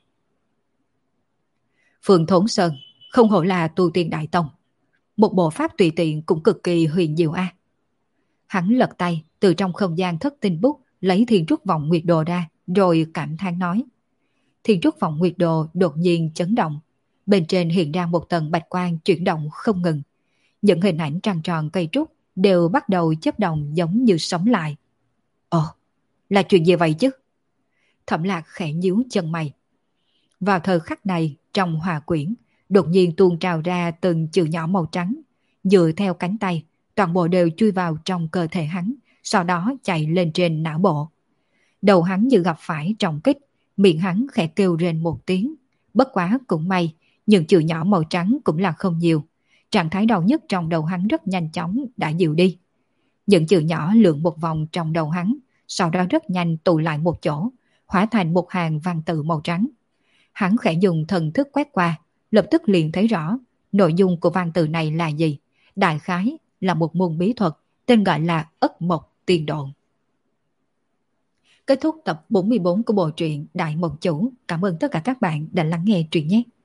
A: Phường Thốn Sơn không hổ là tu tiên đại tông, một bộ pháp tùy tiện cũng cực kỳ huyền diệu a. Hắn lật tay từ trong không gian thất tinh bút lấy Thiên Trúc Vọng Nguyệt Đồ ra, rồi cảm thán nói. Thiên Trúc Vọng Nguyệt Đồ đột nhiên chấn động, bên trên hiện ra một tầng bạch quang chuyển động không ngừng. Những hình ảnh trăng tròn cây trúc đều bắt đầu chớp động giống như sống lại. Ồ, là chuyện gì vậy chứ? Thẩm Lạc khẽ nhíu chân mày. Vào thời khắc này, trong hòa quyển, đột nhiên tuôn trào ra từng chữ nhỏ màu trắng. dựa theo cánh tay, toàn bộ đều chui vào trong cơ thể hắn, sau đó chạy lên trên não bộ. Đầu hắn như gặp phải trọng kích, miệng hắn khẽ kêu rên một tiếng. Bất quá cũng may, những chữ nhỏ màu trắng cũng là không nhiều. Trạng thái đau nhức trong đầu hắn rất nhanh chóng đã dịu đi. Những chữ nhỏ lượn một vòng trong đầu hắn, sau đó rất nhanh tụ lại một chỗ, hóa thành một hàng văn tự màu trắng. Hắn khẽ dùng thần thức quét qua, lập tức liền thấy rõ nội dung của văn tự này là gì. Đại khái là một môn bí thuật tên gọi là Ất Mộc Tiên Độn. Kết thúc tập 44 của bộ truyện Đại Mộng Chủ. Cảm ơn tất cả các bạn đã lắng nghe truyện nhé.